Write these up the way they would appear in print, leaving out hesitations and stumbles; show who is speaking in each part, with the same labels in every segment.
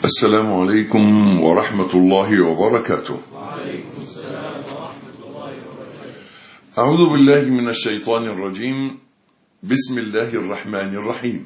Speaker 1: السلام عليكم ورحمة الله وبركاته.
Speaker 2: وعليكم السلام ورحمة الله وبركاته.
Speaker 1: أعوذ بالله من الشيطان الرجيم. بسم الله الرحمن الرحيم.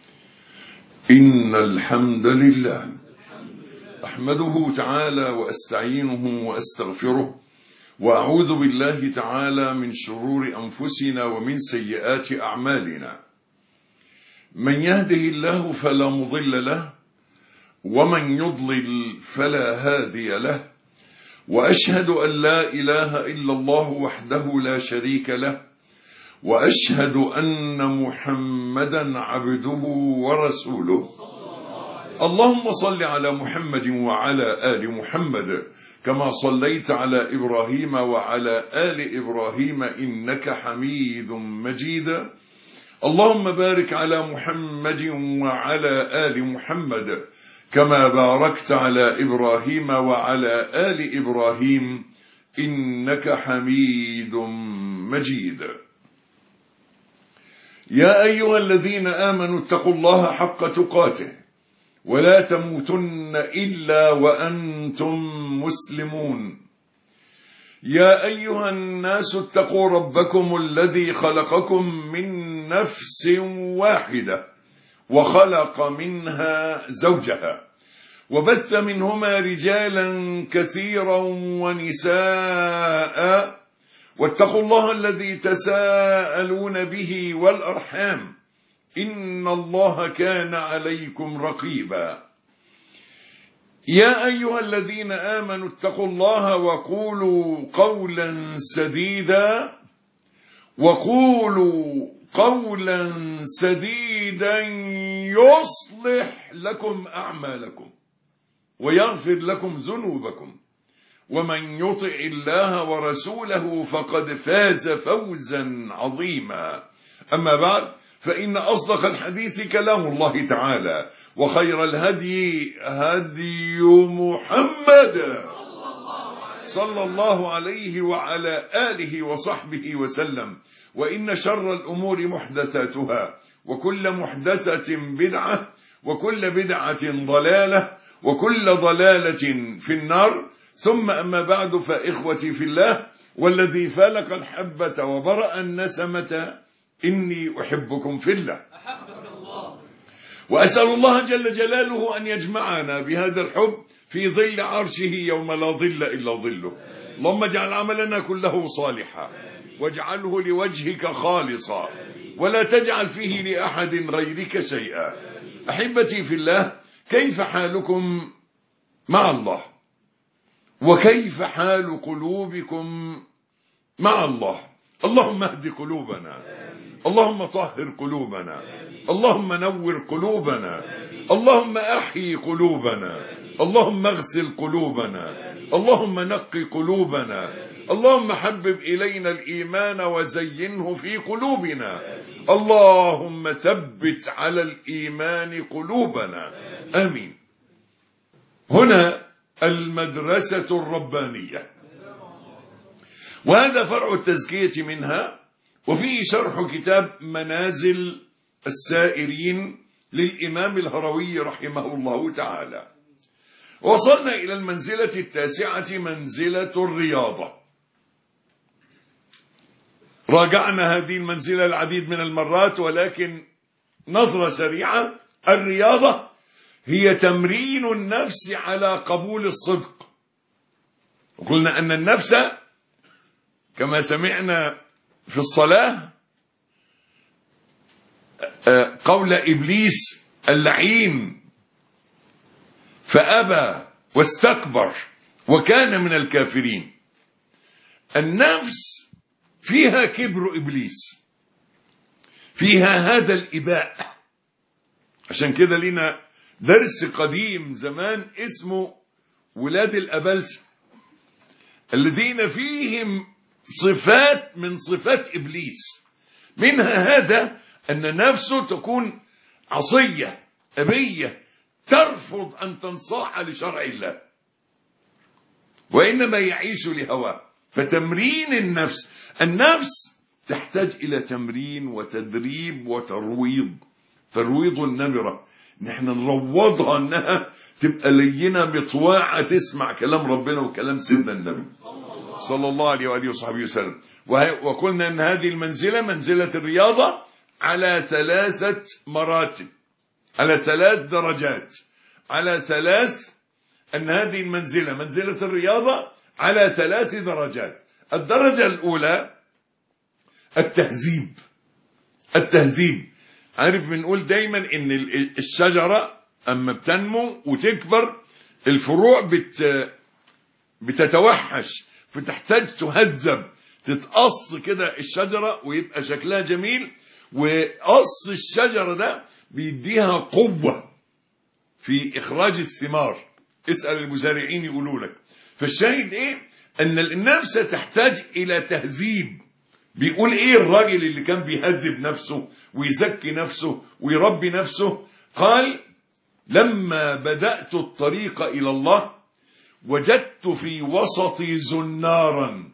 Speaker 1: إن الحمد لله أحمده تعالى وأستعينه وأستغفره، وأعوذ بالله تعالى من شرور أنفسنا ومن سيئات أعمالنا. من يهده الله فلا مضل له، ومن يضلل فلا هادي له، وأشهد أن لا إله إلا الله وحده لا شريك له، وأشهد أن محمدا عبده ورسوله. اللهم صل على محمد وعلى آل محمد كما صليت على إبراهيم وعلى آل إبراهيم إنك حميد مجيد. اللهم بارك على محمد وعلى آل محمد كما باركت على إبراهيم وعلى آل إبراهيم إنك حميد مجيد. يا أيها الذين آمنوا اتقوا الله حق تقاته ولا تموتن إلا وأنتم مسلمون. يا أيها الناس اتقوا ربكم الذي خلقكم من نفس واحدة وخلق منها زوجها، وبث منهما رجالا كثيرا ونساء، واتقوا الله الذي تساءلون به والأرحام إن الله كان عليكم رقيبا. يا أيها الذين آمنوا اتقوا الله وقولوا قولا سديدا يصلح لكم أعمالكم ويغفر لكم ذنوبكم، ومن يطع الله ورسوله فقد فاز فوزا عظيما. أما بعد، فإن أصدق الحديث كلام الله تعالى، وخير الهدي هدي محمد صلى الله عليه وعلى آله وصحبه وسلم، وإن شر الأمور محدثاتها، وكل محدثة بدعة، وكل بدعة ضلالة، وكل ضلالة في النار. ثم أما بعد، فإخوتي في الله والذي فلق الحبة وبرأ النسمة، إني أحبكم في الله، وأسأل الله جل جلاله أن يجمعنا بهذا الحب في ظل عرشه يوم لا ظل إلا ظله. اللهم اجعل عملنا كله صالحا، واجعله لوجهك خالصا، ولا تجعل فيه لأحد غيرك شيئا. أحبتي في الله، كيف حالكم مع الله؟ وكيف حال قلوبكم مع الله؟ اللهم اهد قلوبنا، اللهم طهر قلوبنا، اللهم نور قلوبنا، اللهم أحيي قلوبنا، اللهم اغسل قلوبنا، اللهم نقي قلوبنا، اللهم حبب إلينا الإيمان وزينه في قلوبنا، اللهم ثبت على الإيمان قلوبنا، آمين. هنا المدرسة الربانية، وهذا فرع التزكية منها، وفيه شرح كتاب منازل السائرين للإمام الهروي رحمه الله تعالى. وصلنا إلى المنزلة التاسعة، منزلة الرياضة. راجعنا هذه المنزلة العديد من المرات، ولكن نظرة سريعة. الرياضة هي تمرين النفس على قبول الصدق. وقلنا أن النفس كما سمعنا في الصلاة قول إبليس اللعين فأبى واستكبر وكان من الكافرين. النفس فيها كبر إبليس، فيها هذا الإباء. عشان كده لنا درس قديم زمان اسمه ولاد الأبلسة، الذين فيهم صفات من صفات إبليس. منها هذا أن نفسه تكون عصية أبية، ترفض أن تنصاع لشرع الله، وإنما يعيش لهواه. فتمرين النفس تحتاج إلى تمرين وتدريب وترويض. ترويض النمرة، ان احنا نروضها انها تبقى لينة مطواعة تسمع كلام ربنا وكلام سيدنا النبي صلى الله عليه وآله وصحبه وسلم. وقلنا ان هذه المنزلة منزلة الرياضة على 3 مراتب، على 3 درجات، على 3، ان هذه المنزلة منزلة الرياضة على 3 درجات. الدرجة الأولى التهذيب. عارف بنقول دايما ان الشجرة اما بتنمو وتكبر الفروع بتتوحش، فتحتاج تهذب، تتقص كده الشجرة ويبقى شكلها جميل، وقص الشجرة ده بيديها قوة في إخراج الثمار. اسأل المزارعين يقولوا لك. فالشاهد ايه؟ ان النفس تحتاج الى تهذيب. بيقول ايه الراجل اللي كان بيهذب نفسه ويزكي نفسه ويربي نفسه؟ قال: لما بدأت الطريق إلى الله وجدت في وسطي زنارا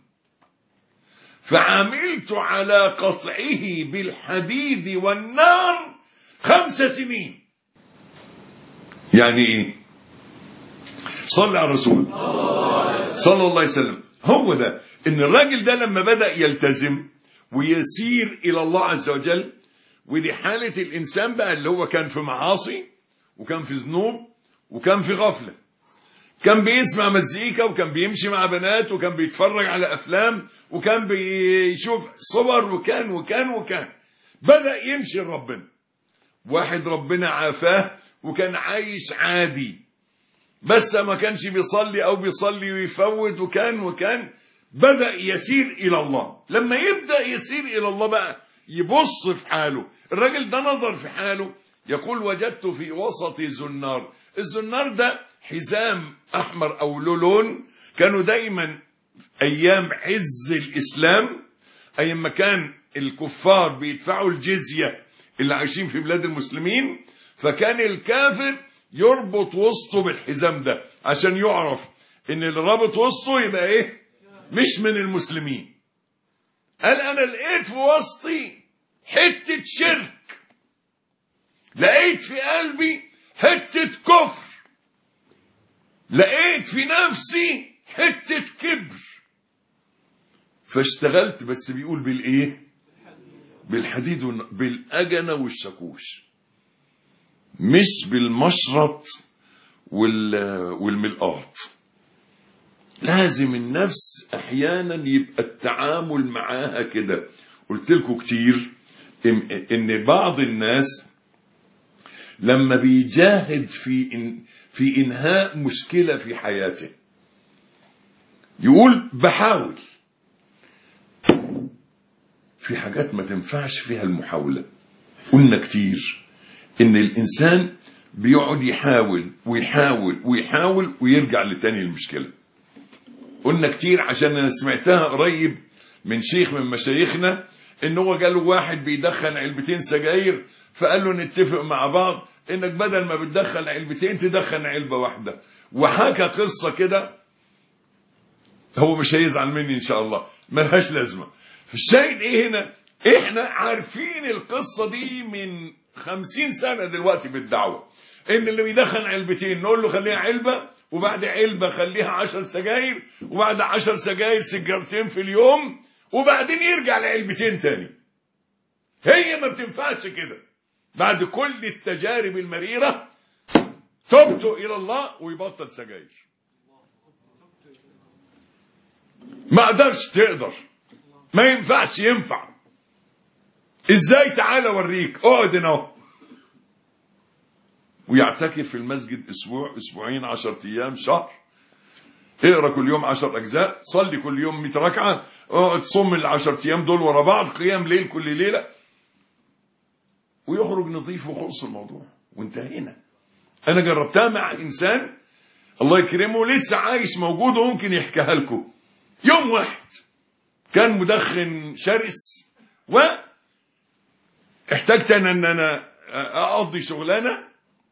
Speaker 1: فعملت على قطعه بالحديد والنار 5 سنين. يعني ايه؟ صلى على الرسول صلى الله عليه وسلم. هو ده ان الراجل ده لما بدأ يلتزم ويسير الى الله عز وجل، ودي حالة الانسان بقى اللي هو كان في معاصي وكان في ذنوب وكان في غفلة، كان بيسمع مزيكا وكان بيمشي مع بنات وكان بيتفرج على افلام وكان بيشوف صور وكان بدأ يمشي لربنا. واحد ربنا عافاه وكان عايش عادي بس ما كانش بيصلي او بيصلي ويفوت وكان بدأ يسير الى الله. لما يبدأ يسير الى الله بقى يبص في حاله. الراجل ده نظر في حاله يقول: وجدت في وسط زنار. الزنار ده حزام احمر او لولون، كانوا دايما ايام عز الاسلام، ايام ما كان الكفار بيدفعوا الجزية اللي عايشين في بلاد المسلمين، فكان الكافر يربط وسطه بالحزام ده عشان يعرف ان اللي رابط وسطه يبقى ايه؟ مش من المسلمين. قال: انا لقيت في وسطي حتة شرك، لقيت في قلبي حتة كفر، لقيت في نفسي حتة كبر، فاشتغلت. بس بيقول بالايه؟ بالحديد بالاجنة والشاكوش، مش بالمشرط والملقاط. لازم النفس احيانا يبقى التعامل معاها كده. قلت لكم كتير ان بعض الناس لما بيجاهد في انهاء مشكلة في حياته يقول: بحاول. في حاجات ما تنفعش فيها المحاولة. قلنا كتير ان الانسان بيقعد يحاول ويحاول ويحاول ويرجع لتاني المشكلة. قلنا كتير عشان انا سمعتها قريب من شيخ من مشايخنا ان هو جاله واحد بيدخن 2 علبة سجاير، فقال له: نتفق مع بعض انك بدل ما بتدخن 2 علبة تدخن 1 علبة واحدة. وحكى قصة كده، هو مش هيزعل مني ان شاء الله، ملهاش لازمة. الشاهد ايه هنا؟ احنا عارفين القصة دي من 50 سنة دلوقتي بالدعوة، ان اللي بيدخن 2 علبة نقول له خليها علبة، وبعد علبة خليها 10 سجاير، وبعد 10 سجاير 2 سيجارتين في اليوم، وبعدين يرجع ل2 علبة تاني. هي ما بتنفعش كده. بعد كل التجارب المريرة تبت الى الله ويبطل سجاير. ما قدرش، تقدر، ما ينفعش، ينفع. ازاي؟ تعال اوريك. اقعد هنا اهو، ويعتكف في المسجد اسبوع، اسبوعين، 10 ايام، شهر. اقرا كل يوم 10 اجزاء، صلي كل يوم 100 ركعه، اقعد صم ال10 ايام دول ورا بعض، قيام ليل كل ليله، ويخرج نظيف وخلص الموضوع وانتهينا. انا جربتها مع انسان الله يكرمه لسه عايش موجود وممكن يحكيها لكم. يوم واحد كان مدخن شرس، واحتجت ان انا اقضي شغلانه،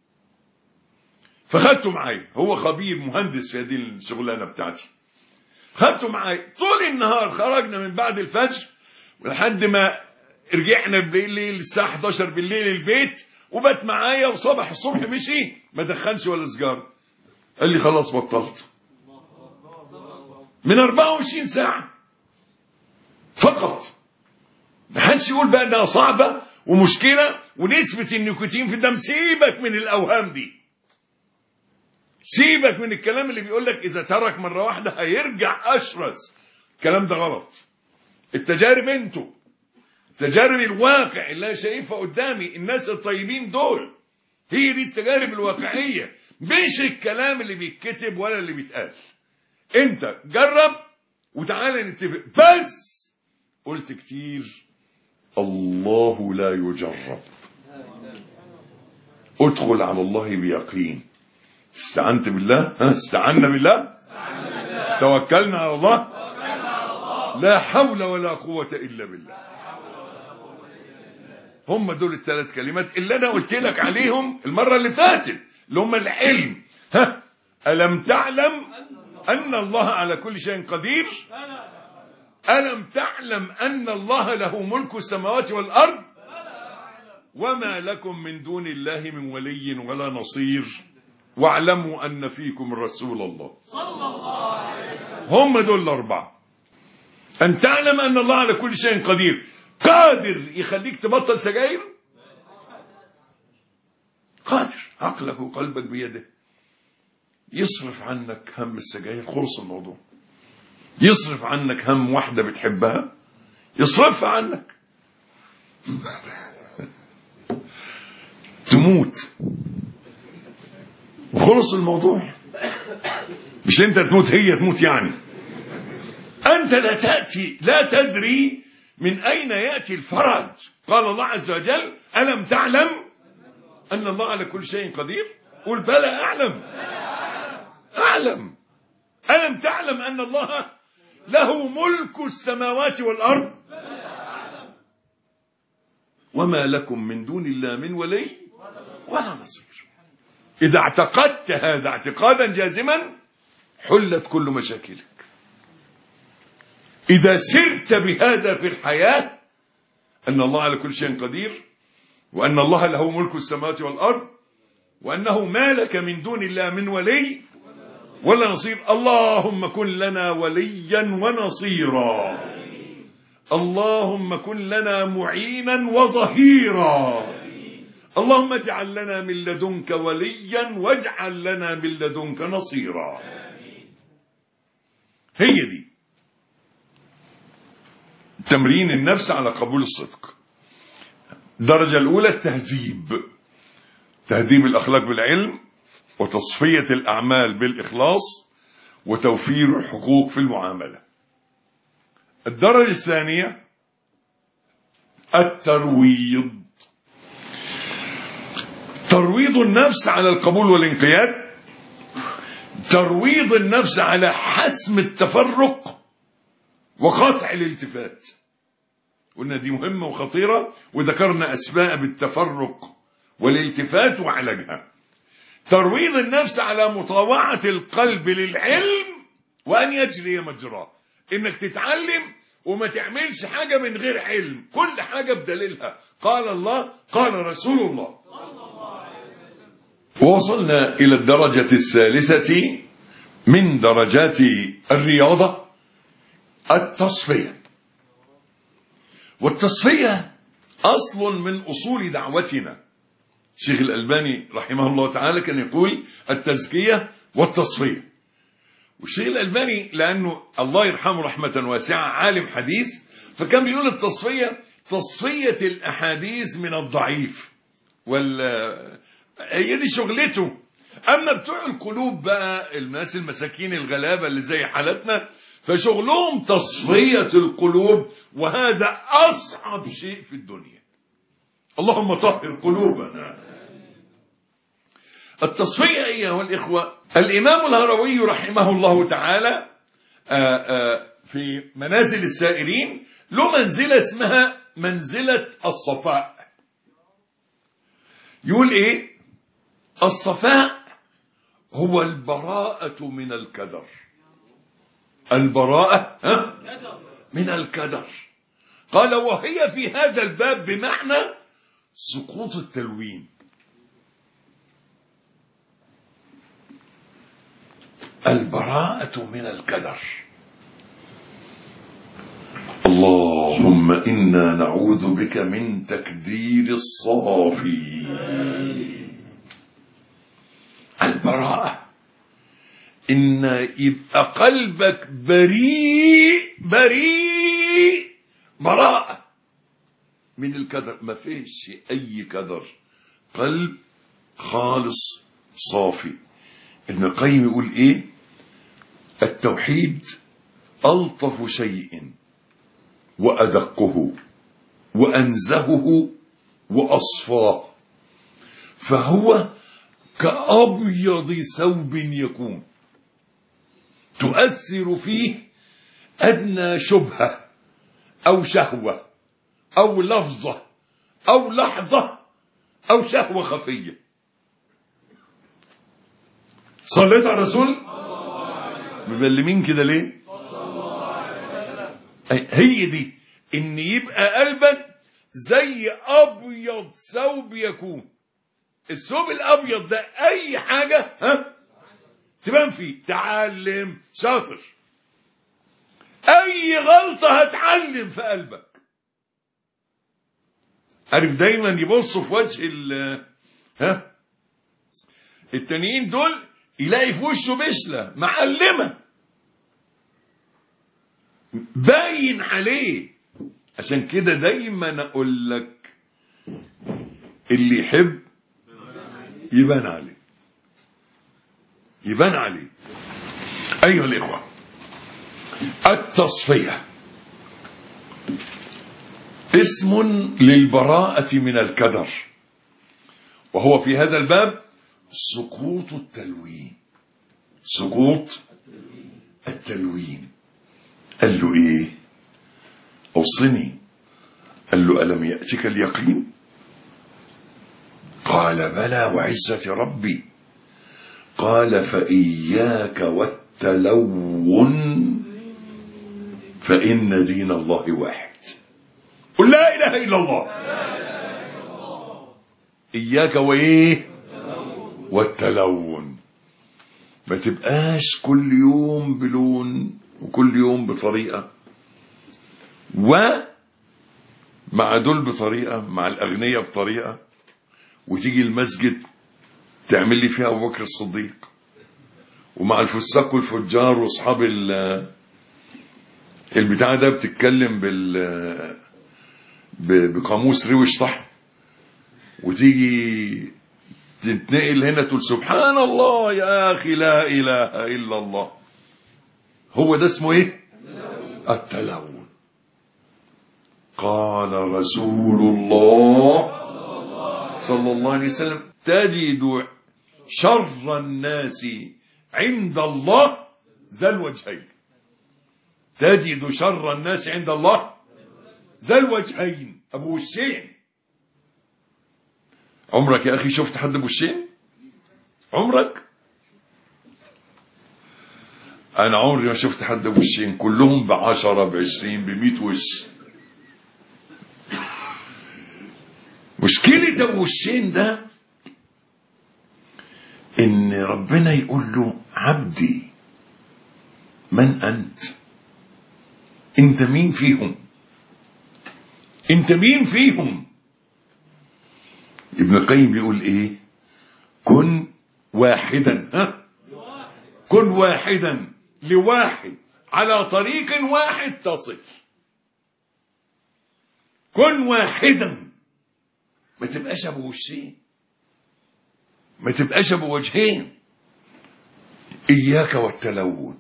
Speaker 1: فخدته معايا. هو خبير مهندس في هذه الشغلانه بتاعتي. خدته معايا طول النهار، خرجنا من بعد الفجر لحد ما رجعنا بالليل الساعه 11 بالليل البيت، وبات معايا وصبح الصبح مشي ما دخنش ولا سجارة. قال لي خلاص بطلت. من 24 ساعة فقط. ما حدش يقول بقى انها صعبة ومشكلة ونسبة النيكوتين في الدم. سيبك من الأوهام دي، سيبك من الكلام اللي بيقول لك إذا ترك مرة واحدة هيرجع أشرس. الكلام ده غلط. التجارب انتوا، تجارب الواقع اللي انا شايفها قدامي، الناس الطيبين دول، هي دي التجارب الواقعية، مش الكلام اللي بيتكتب ولا اللي بيتقال. انت جرب وتعالى نتفق. بس قلت كتير الله لا يجرب. ادخل على الله بيقين. استعنت بالله، استعنا بالله، توكلنا على الله، لا حول ولا قوة إلا بالله. هم دول الثلاث كلمات اللي أنا قلت لك عليهم المرة اللي فاتت، اللي هم العلم. ألم تعلم أن الله على كل شيء قدير؟ ألم تعلم أن الله له ملك السماوات والأرض؟ وما لكم من دون الله من ولي ولا نصير واعلموا أن فيكم رسول الله صلى الله عليه وسلم. هم دول الأربعة. أن تعلم أن الله على كل شيء قدير. قادر يخليك تبطل سجاير، قادر، عقلك وقلبك بيده. يصرف عنك هم السجاير، خلص الموضوع. يصرف عنك هم واحدة بتحبها، يصرفها عنك. تموت وخلص الموضوع. مش انت تموت، هي تموت. يعني انت لا تدري من اين يأتي الفرج. قال الله عز وجل ألم تعلم أن الله على كل شيء قدير؟ قل بلى أعلم. أعلم. ألم تعلم أن الله له ملك السماوات والأرض؟ وما لكم من دون الله من ولي ولا نصير. إذا اعتقدت هذا اعتقادا جازما حلت كل مشاكلك. إذا سرت بهذا في الحياة، أن الله على كل شيء قدير، وأن الله له ملك السماوات والأرض، وأنه ما لك من دون الله من ولي ولا نصير. اللهم كن لنا وليا ونصيرا، اللهم كن لنا معينا وظهيرا، اللهم اجعل لنا من لدنك وليا واجعل لنا من لدنك نصيرا. هي دي تمرين النفس على قبول الصدق. الدرجة الأولى التهذيب، تهذيب الأخلاق بالعلم، وتصفية الأعمال بالإخلاص، وتوفير الحقوق في المعاملة. الدرجة الثانية الترويض، ترويض النفس على القبول والانقياد، ترويض النفس على حسم التفرق وقطع الالتفات. قلنا دي مهمة وخطيرة، وذكرنا أسباب التفرق والالتفات وعلاجها. ترويض النفس على مطاوعة القلب للعلم وأن يجري مجراه، إنك تتعلم وما تعملش حاجة من غير علم، كل حاجة بدليلها. قال الله قال رسول الله. ووصلنا إلى الدرجة الثالثة من درجات الرياضة، التصفية. والتصفية أصل من أصول دعوتنا. الشيخ الألباني رحمه الله تعالى كان يقول التزكية والتصفية. والشيخ الألباني لأنه الله يرحمه رحمة واسعة عالم حديث، فكان بيقول التصفية تصفية الأحاديث من الضعيف، هي دي شغلته. أما بتوع القلوب بقى، الناس المساكين الغلابة اللي زي حالتنا، فشغلهم تصفية القلوب، وهذا أصعب شيء في الدنيا. اللهم طهر قلوبنا. التصفية أيها الإخوة، الإمام الهروي رحمه الله تعالى في منازل السائرين له منزلة اسمها منزلة الصفاء. يقول إيه؟ الصفاء هو البراءة من الكدر. البراءة من الكدر. قال وهي في هذا الباب بمعنى سقوط التلوين. البراءة من الكدر. اللهم إنا نعوذ بك من تكدير الصافي. البراءة إن يبقى قلبك بريء براءة من الكدر، ما فيش أي كدر، قلب خالص صافي. ابن القيم يقول إيه؟ التوحيد ألطف شيء وأدقه وأنزهه وأصفاه، فهو كأبيض ثوب يكون تؤثر فيه أدنى شبهة أو شهوة أو لفظة أو لحظة أو شهوة خفية. صليت على الرسول؟ مبلمين كده ليه؟ هي دي، إن يبقى قلبك زي أبيض ثوب يكون. الثوب الأبيض ده أي حاجة تبان فيه، تعلم شاطر، أي غلطة هتعلم في قلبك. عارف دايما يبصوا في وجه التانيين دول، يلاقي في وشه بشلة معلمة باين عليه. عشان كده دايما أقول لك اللي يحب يبان عليه، يبان عليه. أيها الإخوة، التصفية اسم للبراءة من الكدر، وهو في هذا الباب سقوط التلوين. سقوط التلوين. قال له ايه؟ اوصني. قال له ألم يأتك اليقين؟ قال بلى وعزة ربي. قال فإياك والتلون فإن دين الله واحد. قل لا إله إلا الله. إياك وإيه؟ والتلون. ما تبقاش كل يوم بلون وكل يوم بطريقة، ومع دول بطريقة، مع الأغنياء بطريقة، وتيجي المسجد تعمل لي فيها أبو بكر الصديق، ومع الفساق والفجار واصحاب البتاع ده بتتكلم بقاموس روش طحن، وتيجي تتنقل هنا تقول سبحان الله يا أخي لا إله إلا الله. هو ده اسمه إيه؟ التلون. قال رسول الله صلى الله عليه وسلم تجد شر الناس عند الله ذا الوجهين. تجد شر الناس عند الله ذا الوجهين، أبو وشين. عمرك يا أخي شفت حد أبو وشين؟ عمرك؟ أنا عمري ما شفت حد أبو وشين، كلهم ب10 ب20 ب100 وش. مشكلة أبو وشين ده إن ربنا يقول له عبدي من أنت؟ أنت مين فيهم؟ أنت مين فيهم؟ ابن القيم بيقول إيه؟ كن واحدا، كن واحدا لواحد على طريق واحد تصل. كن واحدا، ما تبقاش ابو وشين، ما تبقاش ابو وجهين. اياك والتلون.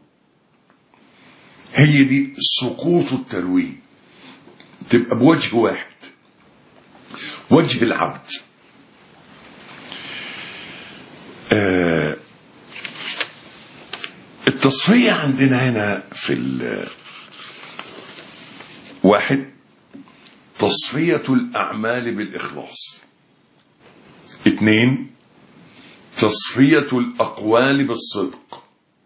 Speaker 1: هي دي سقوط التلوين، تبقى بوجه واحد، وجه العبد. التصفية عندنا هنا في واحد، تصفية الأعمال بالإخلاص. 2، تصفية الأقوال بالصدق.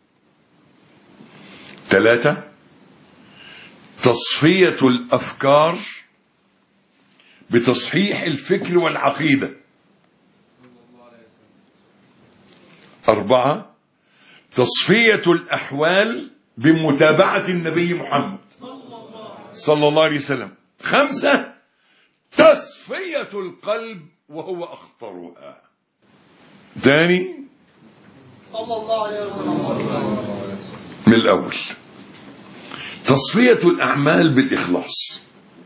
Speaker 1: 3، تصفية الأفكار بتصحيح الفكر والعقيدة. 4، تصفية الأحوال بمتابعة النبي محمد صلى الله عليه وسلم. 5 تصفية القلب وهو أخطرها. ثاني
Speaker 2: صلى الله عليه وسلم.
Speaker 1: من الأول تصفية الأعمال بالإخلاص.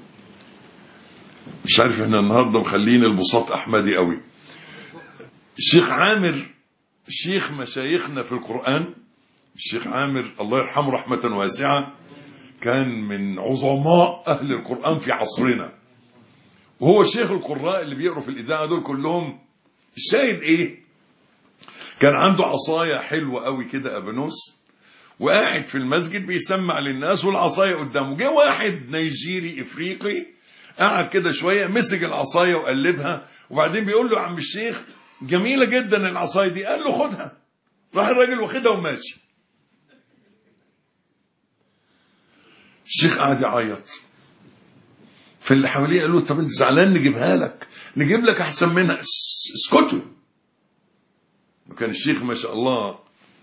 Speaker 1: مش عارف احنا النهارده مخلين البساط أحمدي قوي. الشيخ عامر شيخ مشايخنا في القرآن، الشيخ عامر الله يرحمه رحمة واسعة، كان من عظماء أهل القرآن في عصرنا، وهو شيخ القراء اللي بيقروا في الإذاعة دول كلهم. الشاهد إيه؟ كان عنده عصاية حلوة قوي كده أبانوس، وقاعد في المسجد بيسمع للناس والعصاية قدامه. جه واحد نيجيري إفريقي قعد كده شوية، مسك العصاية وقلبها، وبعدين بيقول له يا عم الشيخ جميلة جدا العصاية دي. قال له خدها. راح الراجل واخدها وماشي. الشيخ قعد يعيط، فاللي حواليه قالوا طب انت زعلان نجيبها لك، نجيب لك احسن منها. اسكتوا. وكان الشيخ ما شاء الله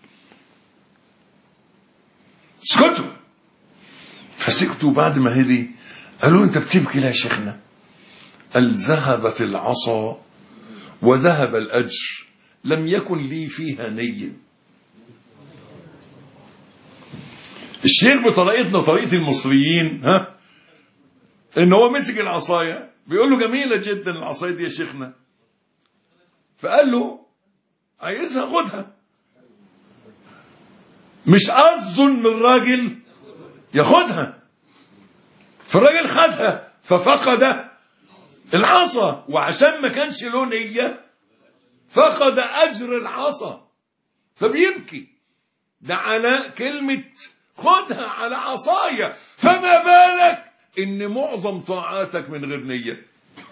Speaker 1: اسكتوا. فسكتوا. بعد ما هدي قالوا انت بتبكي ليه يا شيخنا؟ قال ذهبت العصا وذهب الأجر، لم يكن لي فيها نية. الشيخ بطريقتنا طريقة المصريين ان هو مسك العصاية بيقول له جميلة جدا العصاية دي يا شيخنا، فقال له عايزها خدها. مش قصده ان الراجل ياخدها، فالراجل خدها ففقد العصا، وعشان ما كانش له نية فقد أجر العصا، فبيبكي. ده على كلمة خدها على عصاية، فما بالك إن معظم طاعاتك من غير نية.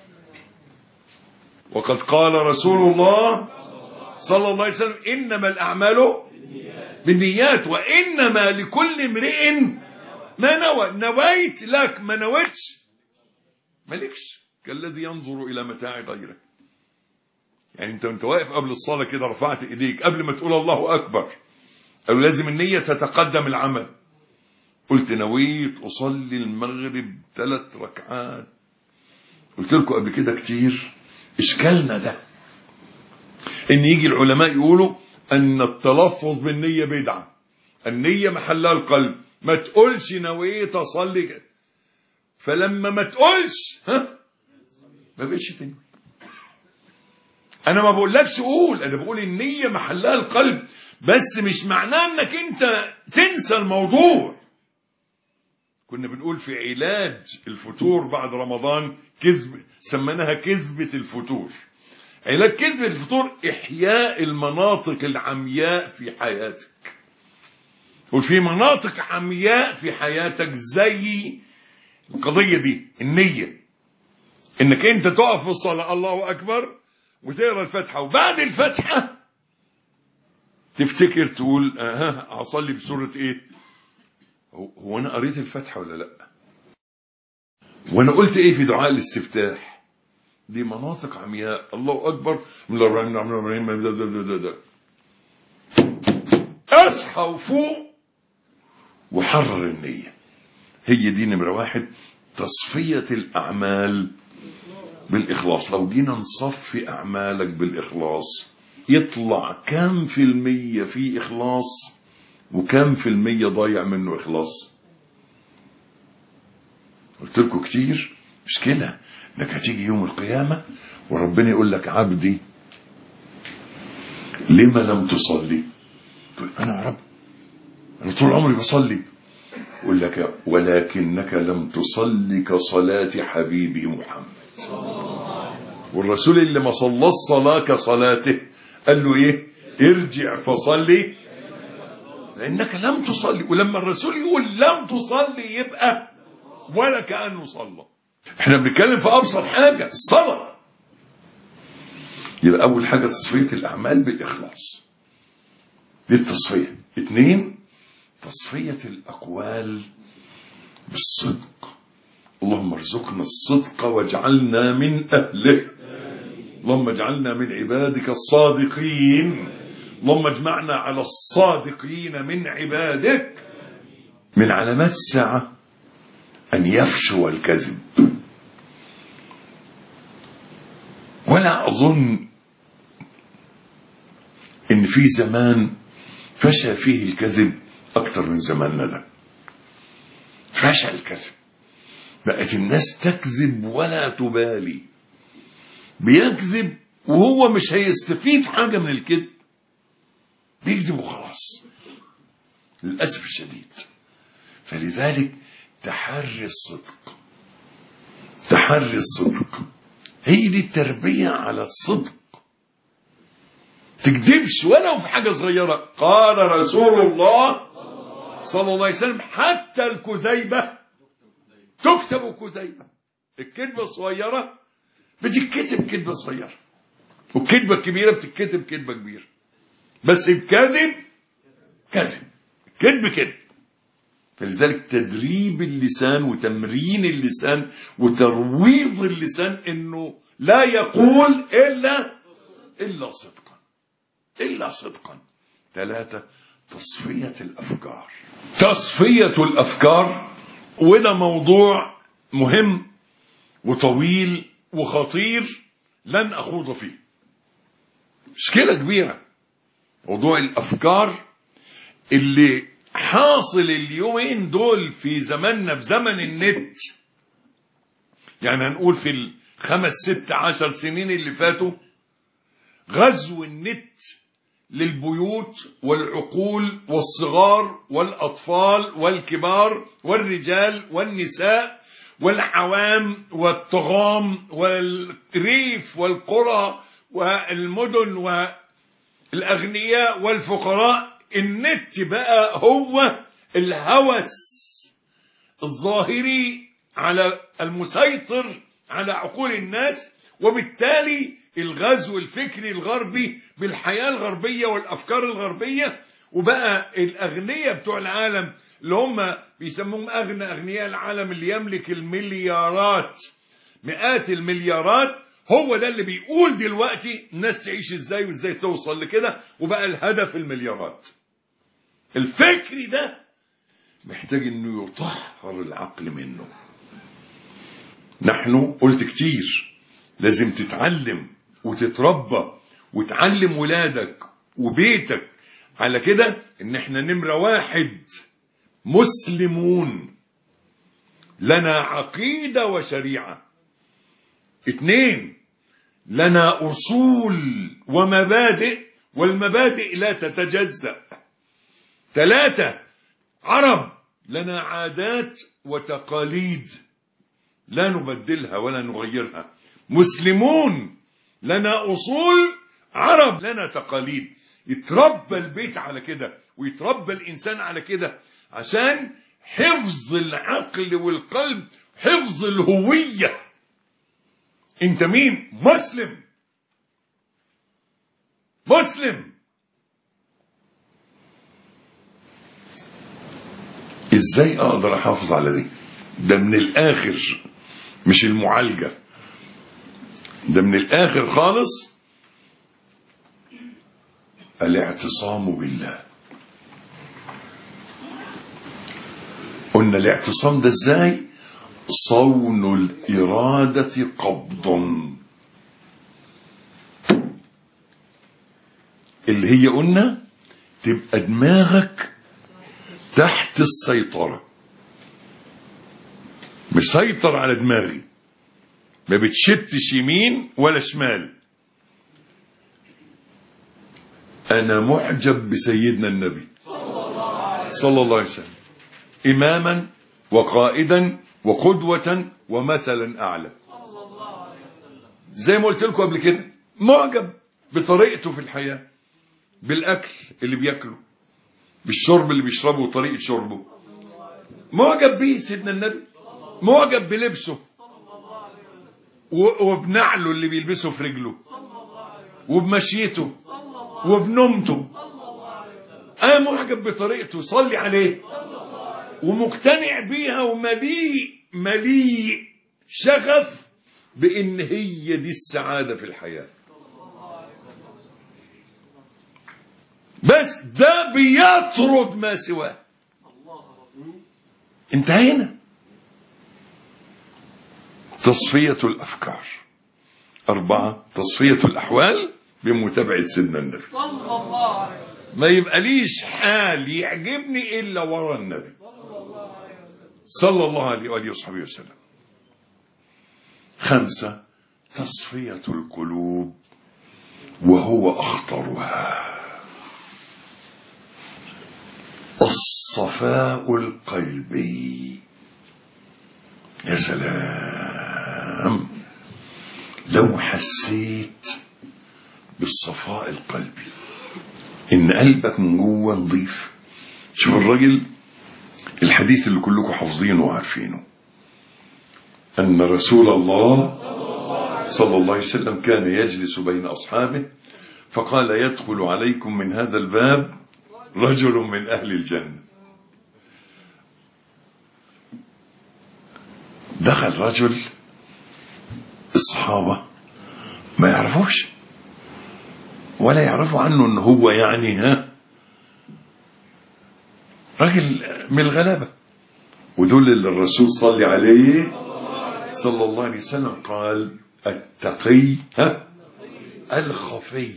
Speaker 1: وقد قال رسول الله صلى الله عليه وسلم إنما الأعمال بالنيات وإنما لكل امرئ ما نوى. نويت لك، ما نويتش مالكش. كالذي ينظر إلى متاع غيره. يعني انت واقف قبل الصلاة كده رفعت ايديك قبل ما تقول الله أكبر، قالوا لازم النية تتقدم العمل. قلت نويت أصلي المغرب 3 ركعات. قلت لكم قبل كده كتير إشكالنا ده إن يجي العلماء يقولوا أن التلفظ بالنية بدعة، النية محلها القلب، ما تقولش نويت أصلي، فلما ما تقولش ما بقتش تنوي. أنا ما بقولكش قول، أنا بقول النية محلها القلب، بس مش معناه أنك أنت تنسى الموضوع. كنا بنقول في علاج الفتور بعد رمضان كذب، سميناها كذبة الفتور. علاج كذبة الفتور إحياء المناطق العمياء في حياتك. وفي مناطق عمياء في حياتك زي القضية دي، النية. إنك أنت تقف في الصلاة الله أكبر وتقرأ الفاتحة، وبعد الفاتحة تفتكر تقول أصلي بسورة إيه؟ هو أنا قريت الفاتحة ولا لأ؟ وأنا قلت إيه في دعاء الاستفتاح؟ دي مناطق عمياء. الله أكبر من الرحمن أصحى وفوق وحرر النية. هي دي نمرة 1، تصفية الأعمال بالإخلاص. لو جينا نصفي أعمالك بالإخلاص يطلع كم في المية في إخلاص وكم في المية ضايع منه إخلاص؟ قلت لكم كتير مشكلة انك هتيجي يوم القيامة وربنا يقول لك عبدي لما لم تصلي؟ تقول انا يا رب انا طول عمري بصلي. يقول لك ولكنك لم تصلي كصلاة حبيبي محمد. والرسول اللي ما صلى الصلاة كصلاته قال له ايه؟ ارجع فصلي لانك لم تصلي. ولما الرسول يقول لم تصلي يبقى ولا كأنه صلى. احنا بنتكلم في ابسط حاجة الصلاة. يبقى اول حاجة تصفية الاعمال بالاخلاص، دي التصفية. 2 تصفية الاقوال بالصدق. اللهم ارزقنا الصدق واجعلنا من اهله. اللهم اجعلنا من عبادك الصادقين اللهم اجمعنا على الصادقين من عبادك. من علامات الساعة أن يفشو الكذب، ولا أظن إن في زمان فشى فيه الكذب أكتر من زماننا ده. فشى الكذب، بقت الناس تكذب ولا تبالي، بيكذب وهو مش هيستفيد حاجة من الكذب، بيكذب وخلاص للأسف الشديد. فلذلك تحري الصدق، تحري الصدق، هي دي التربية على الصدق. تكذبش ولو في حاجة صغيرة. قال رسول الله صلى الله عليه وسلم حتى الكذيبة تكتب كذيبة. الكذبة الصغيرة بتتكتب كذبة صغيرة، والكذبة الكبيرة بتتكتب كذبة كبيرة. بس الكذب كذب، كذب كذب. فلذلك تدريب اللسان وتمرين اللسان وترويض اللسان انه لا يقول الا صدقا، الا صدقا. 3 تصفية الافكار. تصفية الافكار، وده موضوع مهم وطويل وخطير لن اخوض فيه، مشكلة كبيرة. موضوع الافكار اللي حاصل اليومين دول في زماننا، في زمن النت. يعني هنقول في 5-6-10 سنين اللي فاتوا، غزو النت للبيوت والعقول والصغار والأطفال والكبار والرجال والنساء والعوام والطغام والريف والقرى والمدن والأغنياء والفقراء. النت بقى هو الهوس الظاهري على المسيطر على عقول الناس، وبالتالي الغزو الفكري الغربي بالحياة الغربية والأفكار الغربية. وبقى الأغنياء بتوع العالم اللي هم بيسموهم أغنياء العالم، اللي يملك المليارات، مئات المليارات، هو ده اللي بيقول دلوقتي الناس تعيش ازاي وازاي توصل لكده. وبقى الهدف المليارات. الفكر ده محتاج انه يطهر العقل منه. نحن قلت كتير لازم تتعلم وتتربى وتعلم ولادك وبيتك على كده، ان احنا نمرة 1 مسلمون لنا عقيدة وشريعة. 2 لنا أصول ومبادئ، والمبادئ لا تتجزأ. 3 عرب لنا عادات وتقاليد لا نبدلها ولا نغيرها. مسلمون لنا أصول، عرب لنا تقاليد. يتربى البيت على كده ويتربى الإنسان على كده، عشان حفظ العقل والقلب، حفظ الهوية. انت مين؟ مسلم. مسلم. ازاي اقدر احافظ على دي؟ ده من الاخر، مش المعالجة، ده من الاخر خالص. الاعتصام بالله. قلنا الاعتصام ده ازاي؟ صون الإرادة قبض، اللي هي قلنا تبقى دماغك تحت السيطرة. مسيطر على دماغي، ما بتشتش يمين ولا شمال. أنا معجب بسيدنا النبي صلى الله عليه وسلم، إماما وقائدا وقدوة ومثلا أعلى. زي ما قلت لكم قبل كده، معجب بطريقته في الحياة، بالأكل اللي بيأكله، بالشرب اللي بيشربه وطريقة شربه. معجب بيه سيدنا النبي، معجب بلبسه وبنعله اللي بيلبسه في رجله، وبمشيته وبنومته. أنا معجب بطريقته، صلي عليه، ومقتنع بيها، ومليء شغف بإن هي دي السعادة في الحياة. بس ده بيطرد ما سواه. انتهينا. تصفية الأفكار. 4 تصفية الأحوال بمتابعة سيدنا النبي. ما يبقى ليش حال يعجبني إلا ورا النبي صلى الله عليه وآله وصحبه وسلم. 5 تصفية القلوب وهو أخطرها. الصفاء القلبي. يا سلام لو حسيت بالصفاء القلبي، إن قلبك من جوه نظيف. شوف الرجل، الحديث اللي كلكم حافظينه وعارفينه، أن رسول الله صلى الله عليه وسلم كان يجلس بين أصحابه فقال: يدخل عليكم من هذا الباب رجل من أهل الجنة. دخل رجل، الصحابة ما يعرفوش ولا يعرفوا عنه أنه هو يعني رجل من الغلابة، ودول اللي الرسول صلى عليه صلى الله عليه وسلم قال: التقي الخفي.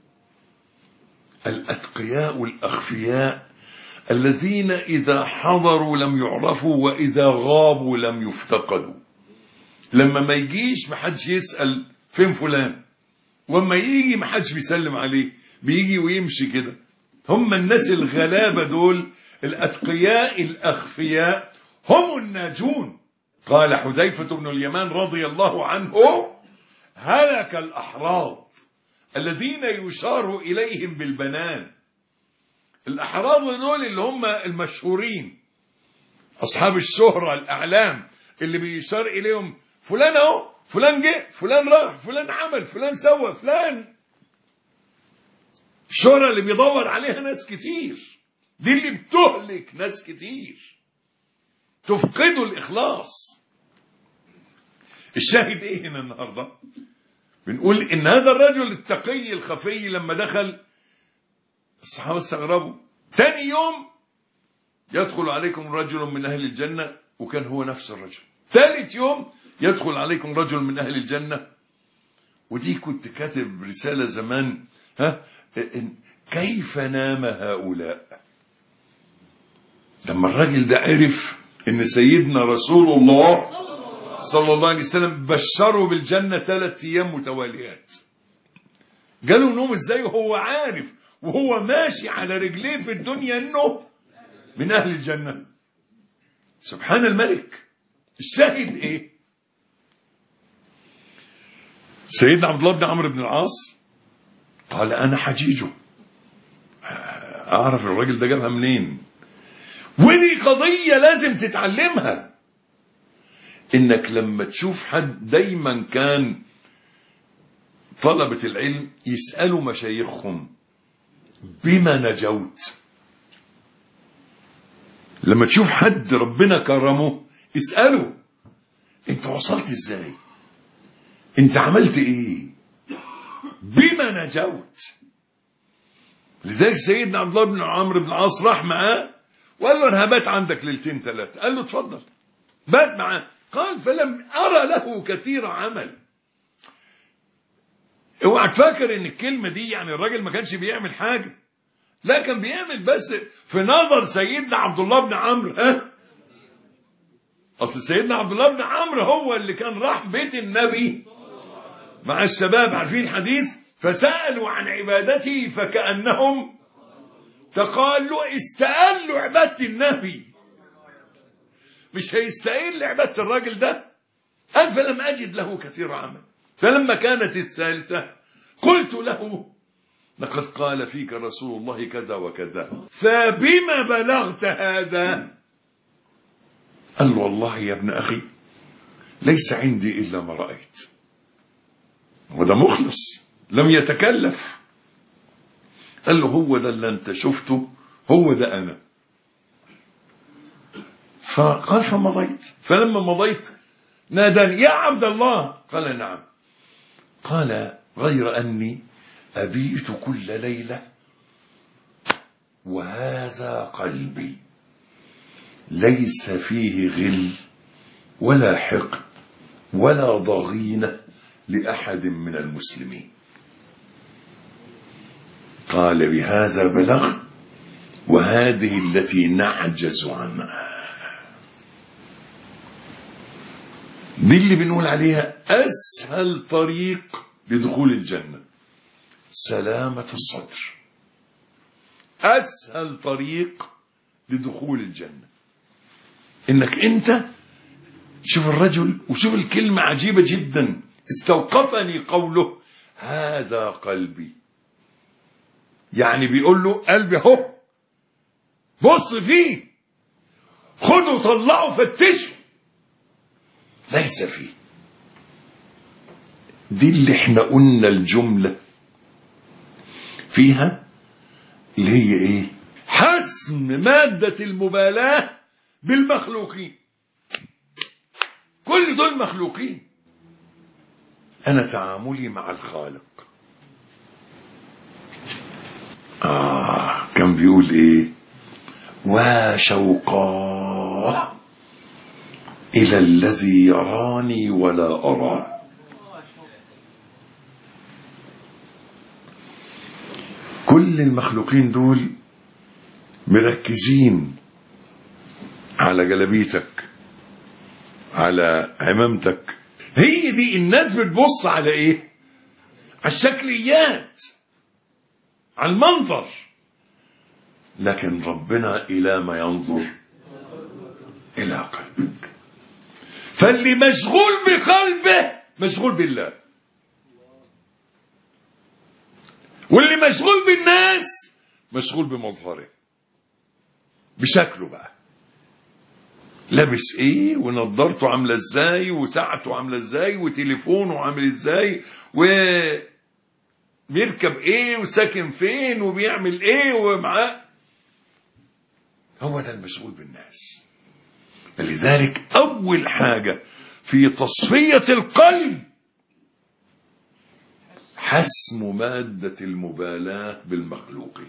Speaker 1: الأتقياء الأخفياء الذين إذا حضروا لم يعرفوا وإذا غابوا لم يفتقدوا. لما ما يجيش محدش يسأل فين فلان، وما يجي محدش بيسلم عليه، بيجي ويمشي كده. هم الناس الغلابة دول الأتقياء الأخفياء هم الناجون. قال حذيفة بن اليمان رضي الله عنه: هلك الأحراض الذين يشار إليهم بالبنان. الأحراض دول اللي هم المشهورين، أصحاب الشهرة الأعلام، اللي بيشار إليهم فلان اهو، فلان جه، فلان راح، فلان عمل، فلان سوى، فلان. الشهرة اللي بيدور عليها ناس كتير، دي اللي بتهلك ناس كتير، تفقدوا الإخلاص. الشاهد ايه هنا النهارده؟ بنقول ان هذا الرجل التقي الخفي لما دخل الصحابة استغربوا. ثاني يوم يدخل عليكم رجل من أهل الجنة، وكان هو نفس الرجل. ثالث يوم يدخل عليكم رجل من أهل الجنة. ودي كنت كاتب رسالة زمان، كيف نام هؤلاء؟ لما الراجل ده عرف ان سيدنا رسول الله صلى الله عليه وسلم بشره بالجنة 3 أيام متواليات، جاله نوم ازاي وهو عارف وهو ماشي على رجليه في الدنيا انه من اهل الجنة؟ سبحان الملك. الشاهد ايه؟ سيدنا عبد الله بن عمرو بن العاص قال: انا حجيجه، اعرف الراجل ده جابها منين. ودي قضية لازم تتعلمها، انك لما تشوف حد، دايما كان طلبة العلم يسألوا مشايخهم: بما نجوت؟ لما تشوف حد ربنا كرمه اسأله: انت وصلت ازاي؟ انت عملت ايه؟ بما نجوت؟ لذلك سيدنا عبد الله بن عمرو بن العاص راح معاه وقال له: انا هبات عندك 2 3. قال له: اتفضل. بات معاه. قال: فلم ارى له كثير عمل. اوعى تفكر ان الكلمه دي يعني الراجل ما كانش بيعمل حاجه، لا، كان بيعمل، بس في نظر سيدنا عبد الله بن عمرو اصل سيدنا عبد الله بن عمرو هو اللي كان راح بيت النبي مع الشباب، عارفين الحديث؟ فسألوا عن عبادته فكأنهم تقالوا استقالوا عبادة النبي، مش هيستقل عبادة الراجل ده. قال: فلم أجد له كثير عمل. فلما كانت الثالثة قلت له: لقد قال فيك رسول الله كذا وكذا، فبما بلغت هذا؟ قال له: والله يا ابن أخي ليس عندي إلا ما رأيت. وده مخلص لم يتكلف. قال له: هو ده اللي انت شفته، هو ده أنا. فقال: فمضيت. فلما مضيت ناداني: يا عبد الله. قال: نعم. قال: غير أني أبيت كل ليلة وهذا قلبي ليس فيه غل ولا حقد ولا ضغينة لأحد من المسلمين. قال بهذا بلغ وهذه التي نعجز عنها. دي اللي بنقول عليها أسهل طريق لدخول الجنة، سلامة الصدر. أسهل طريق لدخول الجنة إنك أنت شوف الرجل وشوف الكلمة عجيبة جدا، استوقفني قوله هذا قلبي. يعني بيقول له قلبي اهو، بص فيه، خده طلعه فتشه، ليس فيه. دي اللي احنا قلنا الجملة فيها اللي هي ايه؟ حسم مادة المبالاة بالمخلوقين. كل دول مخلوقين، انا تعاملي مع الخالق. كان بيقول ايه؟ وشوقاه الى الذي يراني ولا اراه. كل المخلوقين دول مركزين على جلبيتك، على عمامتك. هي دي الناس بتبص على ايه؟ على الشكليات، على المنظر، لكن ربنا إلى ما ينظر إلى قلبك. فاللي مشغول بقلبه مشغول بالله، واللي مشغول بالناس مشغول بمظهره، بشكله بقى، لابس ايه ونضارته عامله ازاي وساعته عامله ازاي وتليفونه عامل ازاي وبيركب ايه وساكن فين وبيعمل ايه ومعاه. هو ده المشغول بالناس. فلذلك اول حاجه في تصفيه القلب حسم ماده المبالاه بالمخلوقين.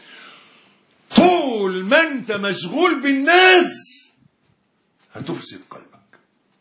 Speaker 1: طول ما انت مشغول بالناس هتفسد قلبك،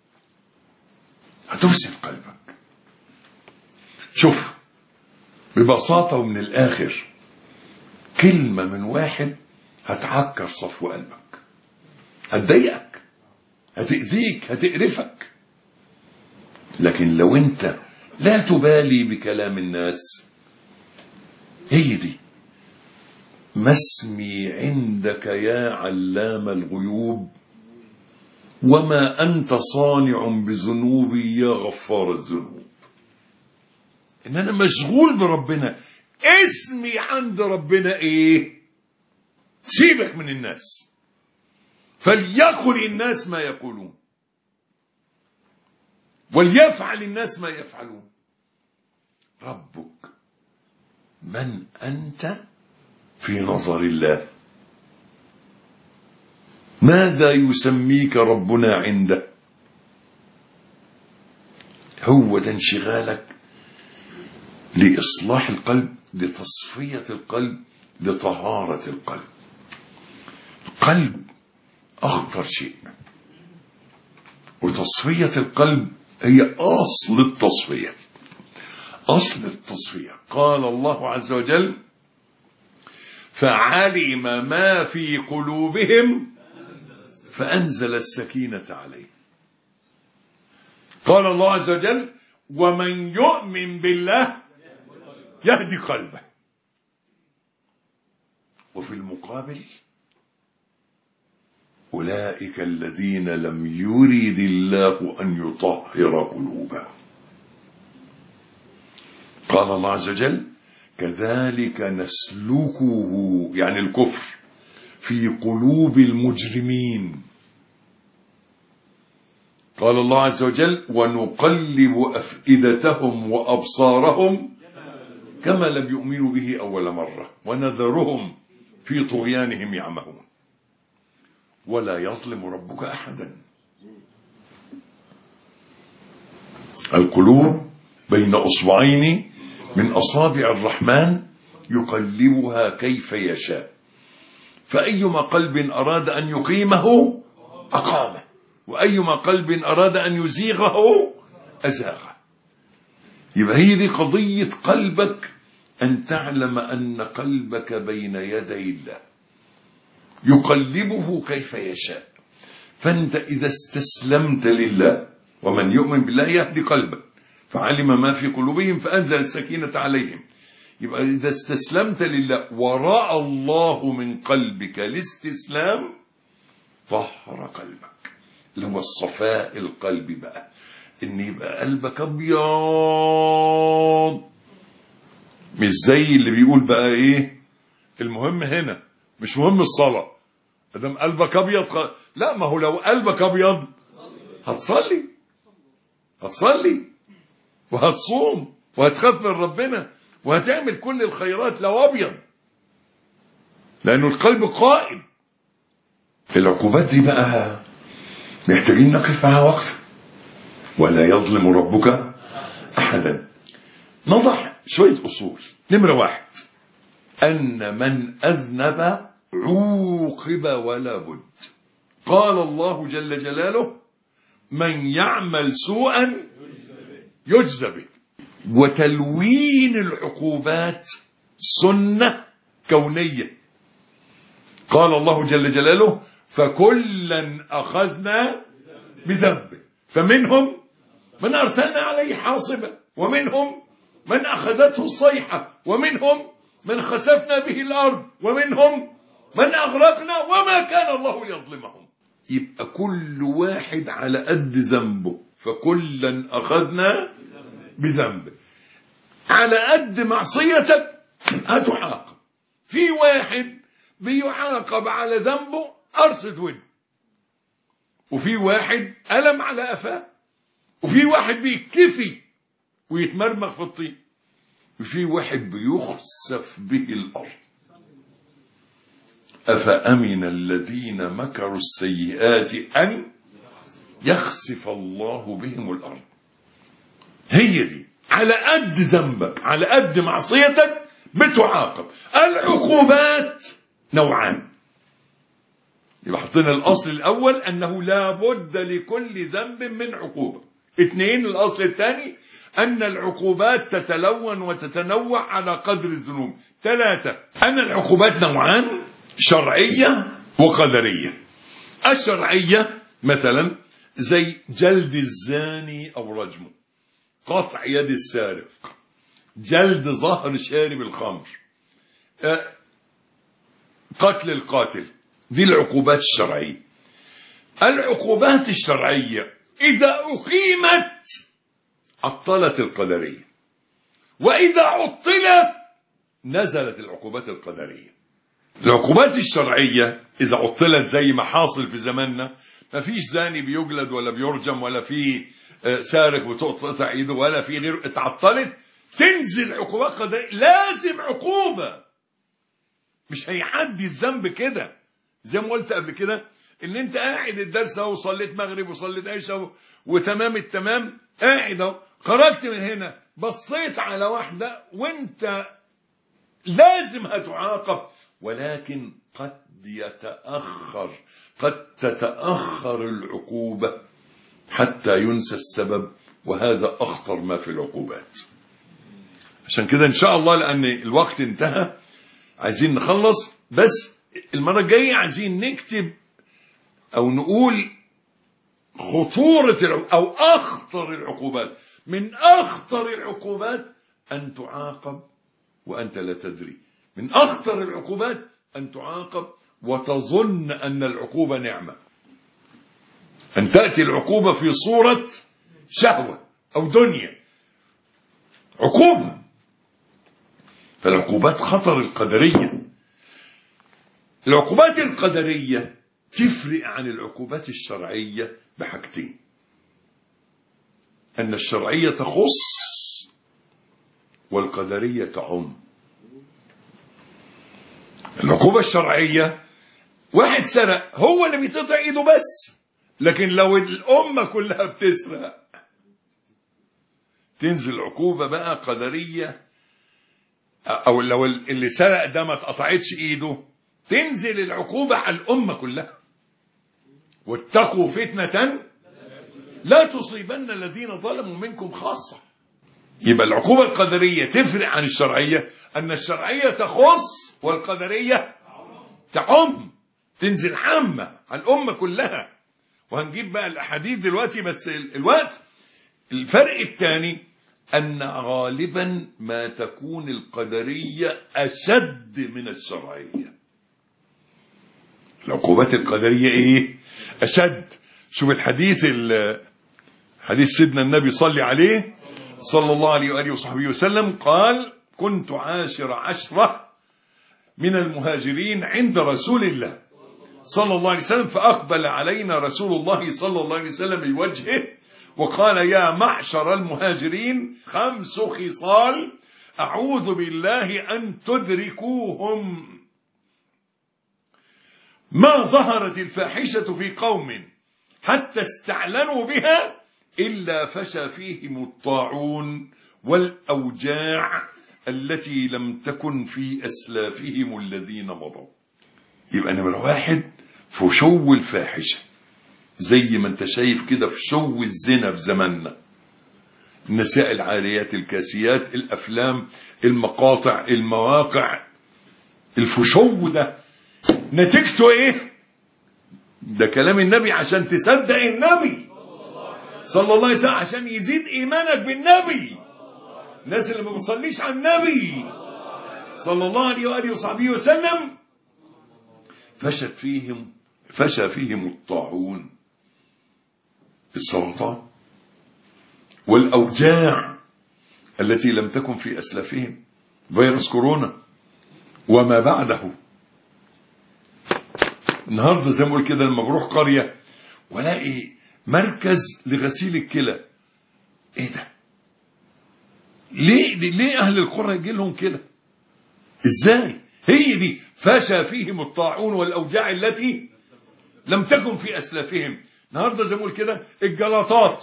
Speaker 1: هتفسد قلبك. شوف ببساطة ومن الآخر، كلمة من واحد هتعكر صفو قلبك، هتضايقك، هتأذيك، هتقرفك. لكن لو انت لا تبالي بكلام الناس، هي دي ما اسمي عندك يا علام الغيوب وما أنت صانع بذنوبي يا غفار الذنوب. إن أنا مشغول بربنا، اسمي عند ربنا إيه؟ سيبك من الناس، فليقل الناس ما يقولون وليفعل الناس ما يفعلون. ربك من أنت في نظر الله؟ ماذا يسميك ربنا عنده؟ هو ده انشغالك لإصلاح القلب، لتصفية القلب، لطهارة القلب. القلب أخطر شيء، وتصفية القلب هي أصل التصفية. أصل التصفية. قال الله عز وجل فعلم ما في قلوبهم فأنزل السكينة عليه. قال الله عز وجل ومن يؤمن بالله يهدي قلبه. وفي المقابل أولئك الذين لم يرد الله أن يطهر قلوبهم. قال الله عز وجل كذلك نسلكه، يعني الكفر، في قلوب المجرمين. قال الله عز وجل ونقلب أفئدتهم وأبصارهم كما لم يؤمنوا به أول مرة ونذرهم في طغيانهم يعمهون. ولا يظلم ربك أحدا. القلوب بين أصبعين من أصابع الرحمن يقلبها كيف يشاء فأيما قلب أراد أن يقيمه أقامه، وأيما قلب أراد أن يزيغه أزاغه. يبقى هي دي قضية قلبك، أن تعلم أن قلبك بين يدي الله يقلبه كيف يشاء. فأنت إذا استسلمت لله، ومن يؤمن بالله يهدي قلبه فعلم ما في قلوبهم فأنزل السكينة عليهم. يبقى إذا استسلمت لله ورأى الله من قلبك الاستسلام طهر قلبك، اللي هو الصفاء القلبي بقى، إن يبقى قلبك أبيض، مش زي اللي بيقول بقى إيه المهم هنا مش مهم الصلاة ادام قلبك أبيض. لا، ما هو لو قلبك أبيض هتصلي وهتصوم وهتخاف من ربنا وهتعمل كل الخيرات لو أبيض، لأنه القلب قائم. العقوبات دي بقى محتاجين نقف معها وقفة، ولا يظلم ربك أحدا. نضع شوية أصول. نمرة 1، أن من أذنب عوقب ولا بد. قال الله جل جلاله: من يعمل سوءا يجزى به. وتلوين العقوبات سنة كونية. قال الله جل جلاله: فكلا أخذنا بذنبه فمنهم من أرسلنا عليه حاصبا ومنهم من أخذته الصيحة ومنهم من خسفنا به الأرض ومنهم من أغرقنا وما كان الله ليظلمهم. يبقى كل واحد على قد ذنبه، فكلا أخذنا بذنبه. على قد معصيتك هتعاقب. في واحد بيعاقب على ذنبه أرصد ود، وفي واحد ألم على قفاه، وفي واحد بيكتفي ويتمرمغ في الطين، وفي واحد بيخسف به الأرض. أفأمن الذين مكروا السيئات أن يخسف الله بهم الأرض. هي دي، على قد ذنبك على قد معصيتك بتعاقب. العقوبات نوعان. يبقى حطينا الأصل الأول أنه لا بد لكل ذنب من عقوبة. 2، الأصل الثاني أن العقوبات تتلون وتتنوع على قدر الذنوب. 3، أن العقوبات نوعان: شرعية وقدرية. الشرعية مثلا زي جلد الزاني أو رجمه، قطع يد السارق، جلد ظهر شارب الخمر، قتل القاتل. دي العقوبات الشرعية. العقوبات الشرعية إذا أقيمت عطلت القدرية، وإذا عطلت نزلت العقوبات القدرية. العقوبات الشرعية إذا عطلت زي ما حاصل في زماننا، ما فيش زاني بيجلد ولا بيرجم ولا في سارق وتقطع ايده ولا في غيره، اتعطلت تنزل عقوبات قدرية. لازم عقوبة، مش هيعدي الذنب كده. زي ما قلت قبل كده ان انت قاعد الدرس اهو، صليت مغرب وصليت عشاء وتمام التمام، قاعد اهو، خرجت من هنا بصيت على واحدة وانت لازم هتعاقب، ولكن قد تتأخر العقوبة حتى ينسى السبب، وهذا أخطر ما في العقوبات. عشان كده إن شاء الله، لأن الوقت انتهى، عايزين نخلص، بس المرة الجاية عايزين نكتب أو نقول خطورة أو أخطر العقوبات. من أخطر العقوبات أن تعاقب وأنت لا تدري. من أخطر العقوبات أن تعاقب وتظن أن العقوبة نعمة، أن تأتي العقوبة في صورة شهوة أو دنيا. عقوبة. فالعقوبات خطر القدرية. العقوبات القدرية تفرق عن العقوبات الشرعية بحاجتين: أن الشرعية تخص والقدرية تعم. العقوبة الشرعية واحد سرق، هو اللي بيتقطع ايده بس، لكن لو الأمة كلها بتسرق تنزل عقوبة بقى قدرية. أو لو اللي سرق ده ما اتقطعتش ايده، تنزل العقوبة على الأمة كلها. واتقوا فتنة لا تصيبن الذين ظلموا منكم خاصة. يبقى العقوبة القدرية تفرق عن الشرعية، أن الشرعية تخص والقدرية تعم، تنزل عامة على الأمة كلها. وهنجيب بقى الأحاديث دلوقتي، بس الوقت. الفرق الثاني أن غالبا ما تكون القدرية أشد من الشرعية. العقوبات القدرية إيه؟ أشد. شوف الحديث حديث سيدنا النبي صلى عليه صلى الله عليه وآله وصحبه وسلم قال: كنت عاشر عشرة من المهاجرين عند رسول الله صلى الله عليه وسلم، فأقبل علينا رسول الله صلى الله عليه وسلم بوجهه وقال: يا معشر المهاجرين 5 خصال أعوذ بالله أن تدركوهم: ما ظهرت الفاحشة في قوم حتى استعلنوا بها إلا فشى فيهم الطاعون والأوجاع التي لم تكن في أسلافهم الذين مضوا. يبقى نمرة 1 فشو الفاحشة، زي ما انت شايف كده فشو الزنا في زماننا، النساء العاريات الكاسيات، الأفلام، المقاطع، المواقع. الفشو ده نتيجته ايه؟ ده كلام النبي عشان تصدق النبي صلى الله عليه وسلم، عشان يزيد ايمانك بالنبي. الناس اللي ما بتصليش على النبي صلى الله عليه واله وصحبه وسلم فشى فيهم الطاعون، السرطان، والاوجاع التي لم تكن في اسلافهم، فيروس كورونا وما بعده. النهارده زي ما بقول كده لما بروح قريه ولاقي مركز لغسيل الكلى، ايه ده؟ ليه اهل القرى يجي لهم كده؟ ازاي؟ هي دي فشى فيهم الطاعون والاوجاع التي لم تكن في اسلافهم. النهارده زي ما بقول كده الجلطات،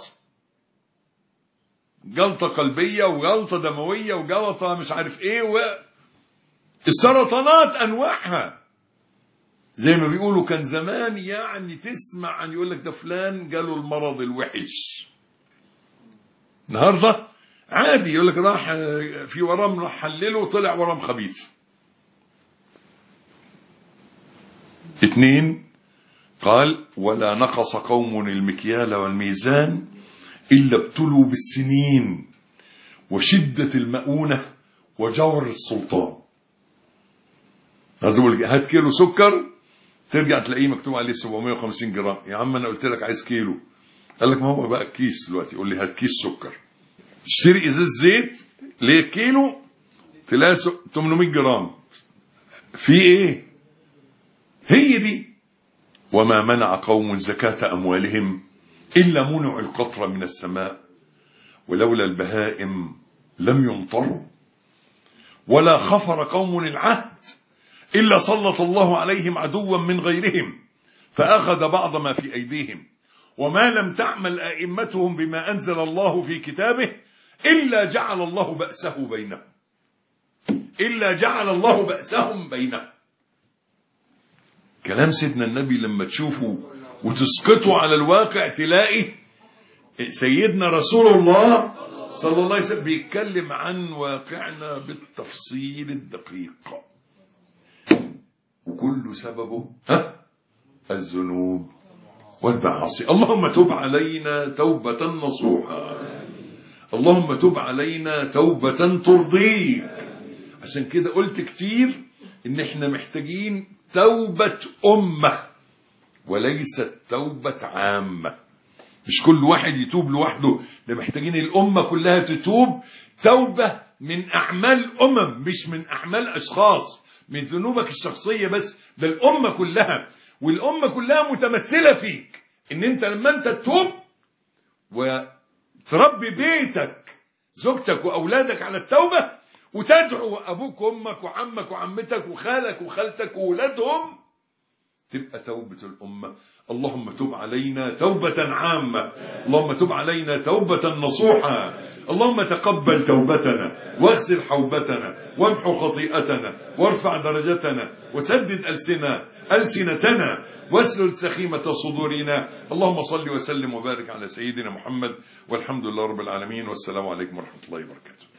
Speaker 1: جلطه قلبيه وجلطه دمويه وجلطه مش عارف ايه، السرطانات انواعها. زي ما بيقولوا كان زمان يعني تسمع عن يقول لك ده فلان جاله المرض الوحش. النهارده عادي يقول لك راح في ورم، راح حلله وطلع ورم خبيث. 2 قال: ولا نقص قوم المكيال والميزان إلا ابتلوا بالسنين وشدة المؤونة وجور السلطان. هات كيلو سكر ترجع تلاقيه مكتوب عليه 750 جرام. يا عم انا قلت لك عايز كيلو، قال لك ما هو بقى كيس دلوقتي، يقول لي هات كيس سكر. اشتري ازاز زيت ليه كيلو تلاقي 800 جرام. في ايه؟ هي دي. وما منع قوم زكاة اموالهم الا منع القطر من السماء ولولا البهائم لم يمطروا. ولا خفر قوم العهد إلا سلط الله عليهم عدوا من غيرهم فأخذ بعض ما في أيديهم. وما لم تعمل أئمتهم بما أنزل الله في كتابه إلا جعل الله بأسه بينهم، إلا جعل الله بأسهم بينهم. كلام سيدنا النبي لما تشوفه وتسقطه على الواقع تلاقي سيدنا رسول الله صلى الله عليه وسلم بيتكلم عن واقعنا بالتفصيل الدقيق. وكل سببه الذنوب والمعاصي. اللهم تب علينا توبة نصوحا، اللهم تب علينا توبة ترضيك. عشان كده قلت كتير ان احنا محتاجين توبة أمة وليست توبة عامة. مش كل واحد يتوب لوحده، ده محتاجين الأمة كلها تتوب توبة من أعمال مش من أعمال أشخاص، من ذنوبك الشخصية بس، ده الأمة كلها. والأمة كلها متمثلة فيك، إن أنت لما أنت تتوب وتربي بيتك زوجتك وأولادك على التوبة، وتدعو أبوك وأمك وعمك وعمتك وخالك وخالتك وولادهم تبقى توبة الأمة. اللهم تب علينا توبة عامة، اللهم تب علينا توبة نصوحة، اللهم تقبل توبتنا واغسل حوبتنا وامحو خطيئتنا وارفع درجتنا وسدد ألسنتنا واسلل سخيمة صدورنا. اللهم صل وسلم وبارك على سيدنا محمد، والحمد لله رب العالمين، والسلام عليكم ورحمة الله وبركاته.